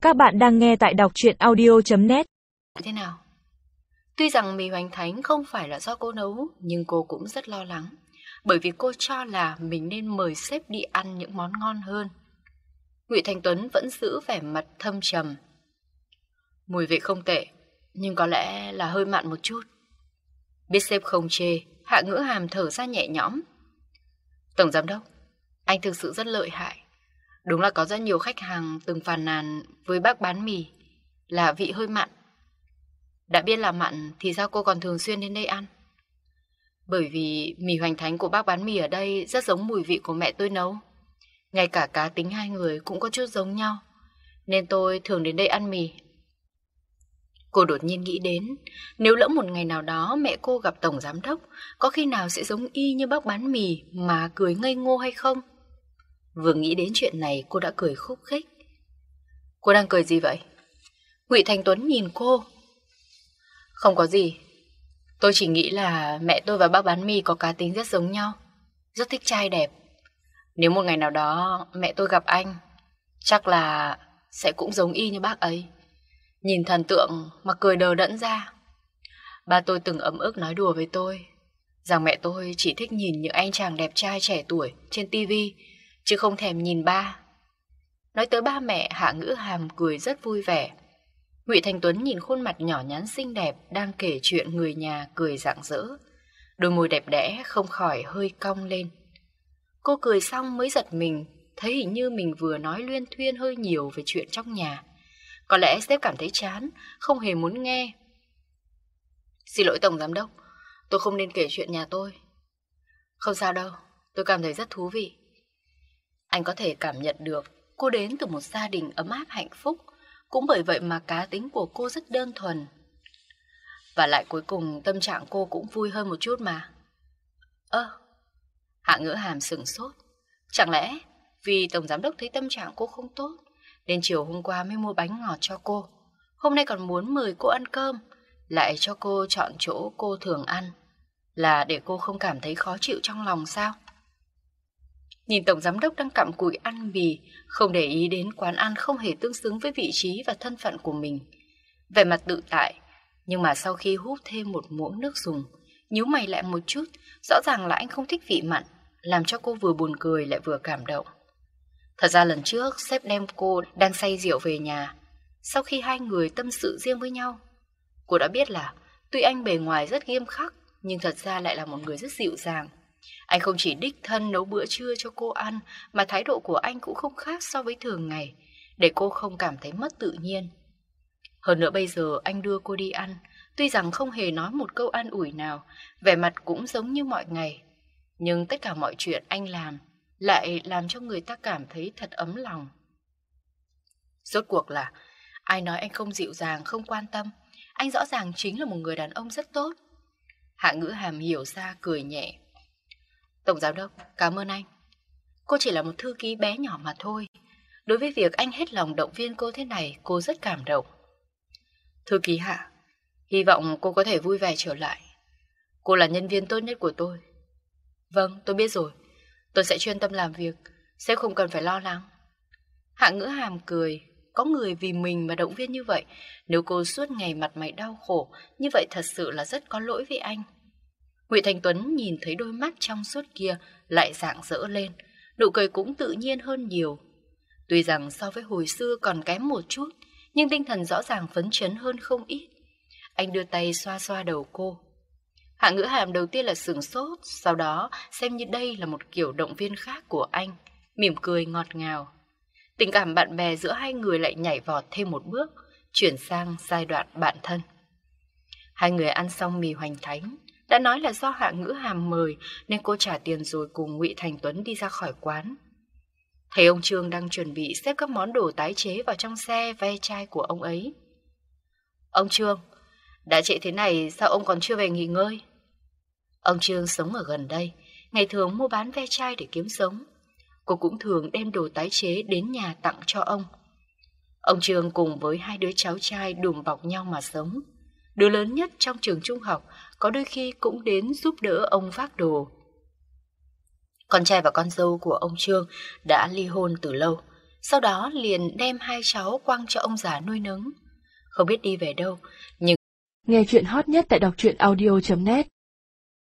Các bạn đang nghe tại đọc truyện audio.net. Thế nào? Tuy rằng mì hoành thánh không phải là do cô nấu, nhưng cô cũng rất lo lắng, bởi vì cô cho là mình nên mời sếp đi ăn những món ngon hơn. Ngụy Thành Tuấn vẫn giữ vẻ mặt thâm trầm. Mùi vị không tệ, nhưng có lẽ là hơi mặn một chút. Biết sếp không chê, Hạ Ngữ Hàm thở ra nhẹ nhõm. Tổng giám đốc, anh thực sự rất lợi hại. Đúng là có rất nhiều khách hàng từng phàn nàn với bác bán mì là vị hơi mặn. Đã biết là mặn thì sao cô còn thường xuyên đến đây ăn? Bởi vì mì hoành thánh của bác bán mì ở đây rất giống mùi vị của mẹ tôi nấu. Ngay cả cá tính hai người cũng có chút giống nhau, nên tôi thường đến đây ăn mì. Cô đột nhiên nghĩ đến, nếu lỡ một ngày nào đó mẹ cô gặp tổng giám đốc, có khi nào sẽ giống y như bác bán mì mà cười ngây ngô hay không? Vừa nghĩ đến chuyện này cô đã cười khúc khích. Cô đang cười gì vậy? Ngụy Thành Tuấn nhìn cô. Không có gì. Tôi chỉ nghĩ là mẹ tôi và bác bán mì có cá tính rất giống nhau, rất thích trai đẹp. Nếu một ngày nào đó mẹ tôi gặp anh, chắc là sẽ cũng giống y như bác ấy. Nhìn thần tượng mà cười đờ đẫn ra. Ba tôi từng ấm ức nói đùa với tôi rằng mẹ tôi chỉ thích nhìn những anh chàng đẹp trai trẻ tuổi trên tivi, chứ không thèm nhìn ba. Nói tới ba mẹ, Hạ Ngữ Hàm cười rất vui vẻ. Ngụy Thành Tuấn nhìn khuôn mặt nhỏ nhắn xinh đẹp đang kể chuyện người nhà cười rạng rỡ. Đôi môi đẹp đẽ không khỏi hơi cong lên. Cô cười xong mới giật mình, thấy hình như mình vừa nói luyên thuyên hơi nhiều về chuyện trong nhà. Có lẽ sếp cảm thấy chán, không hề muốn nghe. Xin lỗi tổng giám đốc, tôi không nên kể chuyện nhà tôi. Không sao đâu, tôi cảm thấy rất thú vị. Anh có thể cảm nhận được cô đến từ một gia đình ấm áp hạnh phúc, cũng bởi vậy mà cá tính của cô rất đơn thuần. Và lại cuối cùng tâm trạng cô cũng vui hơn một chút mà. Hạ Ngữ Hàm sửng sốt. Chẳng lẽ vì tổng giám đốc thấy tâm trạng cô không tốt nên chiều hôm qua mới mua bánh ngọt cho cô, hôm nay còn muốn mời cô ăn cơm, lại cho cô chọn chỗ cô thường ăn, là để cô không cảm thấy khó chịu trong lòng sao? Nhìn tổng giám đốc đang cặm cụi ăn mì, không để ý đến quán ăn không hề tương xứng với vị trí và thân phận của mình, vẻ mặt tự tại. Nhưng mà sau khi húp thêm một muỗng nước dùng, nhíu mày lại một chút, rõ ràng là anh không thích vị mặn, làm cho cô vừa buồn cười lại vừa cảm động. Thật ra lần trước sếp đem cô đang say rượu về nhà. Sau khi hai người tâm sự riêng với nhau, cô đã biết là tuy anh bề ngoài rất nghiêm khắc, nhưng thật ra lại là một người rất dịu dàng. Anh không chỉ đích thân nấu bữa trưa cho cô ăn, mà thái độ của anh cũng không khác so với thường ngày, để cô không cảm thấy mất tự nhiên. Hơn nữa bây giờ anh đưa cô đi ăn, tuy rằng không hề nói một câu an ủi nào, vẻ mặt cũng giống như mọi ngày, nhưng tất cả mọi chuyện anh làm lại làm cho người ta cảm thấy thật ấm lòng. Rốt cuộc là ai nói anh không dịu dàng, không quan tâm? Anh rõ ràng chính là một người đàn ông rất tốt. Hạ Ngữ Hàm hiểu ra, cười nhẹ. Tổng giám đốc, cảm ơn anh. Cô chỉ là một thư ký bé nhỏ mà thôi. Đối với việc anh hết lòng động viên cô thế này, cô rất cảm động. Thư ký Hạ, hy vọng cô có thể vui vẻ trở lại. Cô là nhân viên tốt nhất của tôi. Vâng, tôi biết rồi. Tôi sẽ chuyên tâm làm việc, sếp không cần phải lo lắng. Hạ Ngữ Hàm cười. Có người vì mình mà động viên như vậy, nếu cô suốt ngày mặt mày đau khổ, như vậy thật sự là rất có lỗi với anh. Ngụy Thành Tuấn nhìn thấy đôi mắt trong suốt kia lại rạng rỡ lên, nụ cười cũng tự nhiên hơn nhiều. Tuy rằng so với hồi xưa còn kém một chút, nhưng tinh thần rõ ràng phấn chấn hơn không ít. Anh đưa tay xoa xoa đầu cô. Hạ Ngữ Hàm đầu tiên là sửng sốt, sau đó xem như đây là một kiểu động viên khác của anh, mỉm cười ngọt ngào. Tình cảm bạn bè giữa hai người lại nhảy vọt thêm một bước, chuyển sang giai đoạn bạn thân. Hai người ăn xong mì hoành thánh, đã nói là do Hạ Ngữ Hàm mời nên cô trả tiền rồi cùng Ngụy Thành Tuấn đi ra khỏi quán. Thấy ông Trương đang chuẩn bị xếp các món đồ tái chế vào trong xe ve chai của ông ấy. Ông Trương, đã trễ thế này sao ông còn chưa về nghỉ ngơi? Ông Trương sống ở gần đây, ngày thường mua bán ve chai để kiếm sống. Cô cũng thường đem đồ tái chế đến nhà tặng cho ông. Ông Trương cùng với hai đứa cháu trai đùm bọc nhau mà sống. Đứa lớn nhất trong trường trung học có đôi khi cũng đến giúp đỡ ông vác đồ. Con trai và con dâu của ông Trương đã ly hôn từ lâu. sau đó liền đem hai cháu quăng cho ông già nuôi nấng. Không biết đi về đâu, nhưng nghe chuyện hot nhất tại đọc truyện audio.net